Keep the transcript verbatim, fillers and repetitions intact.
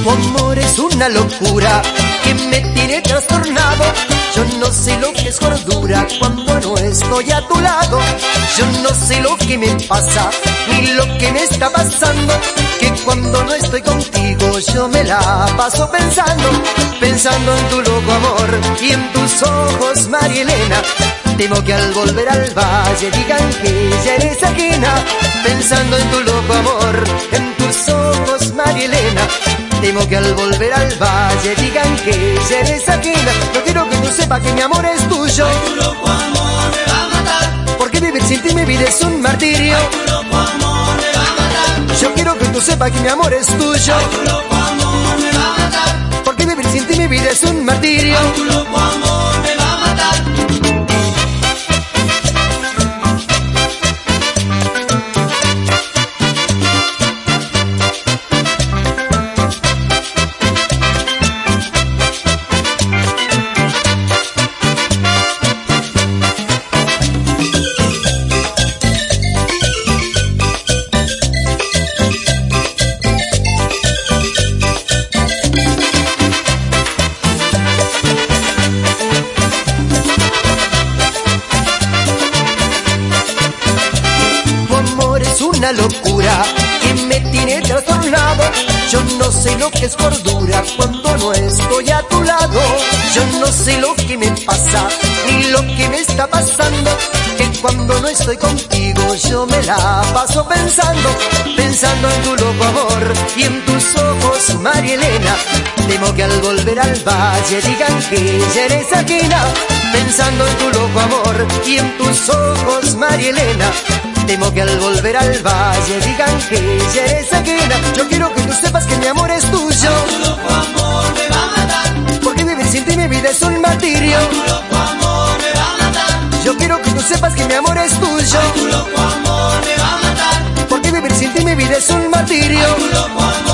Tu amor es una locura que me tiene trastornado. Yo no sé lo que es cordura cuando no estoy a tu lado. Yo no sé lo que me pasa ni lo que me está pasando, que cuando no estoy contigo yo me la paso pensando, pensando en tu loco amor y en tus ojos, María Elena. Temo que al volver al valle digan que ya eres ajena, pensando en tu loco amor, en tus ojos, María Elena. Temo que al volver al valle digan que ya eres ajena. No quiero que tú sepas que mi amor es tuyo. Ay, tu loco amor me va a matar. Porque vivir sin ti mi vida es un martirio. Ay, tu loco amor me va a matar. Yo quiero que tú sepas que mi amor es tuyo. Ay, tu loco amor me va a matar. Porque vivir sin ti mi vida es un martirio. Ay, tu loco amor me va a matar. Una locura que me tiene trastornado. Yo no sé lo que es cordura cuando no estoy a tu lado. Yo no sé lo que me pasa ni lo que me está pasando, que cuando no estoy contigo yo me la paso pensando, pensando en tu loco amor y en tus ojos, María Elena. Temo que al volver al valle digan que ya eres ajena, pensando en tu loco amor y en tus ojos, María Elena. Temo que al volver al valle digan que ya eres ajena. Yo quiero que tú sepas que mi amor es tuyo. Ay, tu loco amor me va a matar. Porque vivir sin ti mi vida es un martirio. Ay, tu loco amor me va a matar. Yo quiero que tú sepas que mi amor es tuyo. Ay, tu loco amor me va a matar. Porque vivir sin ti mi vida es un martirio. Ay, tu loco amor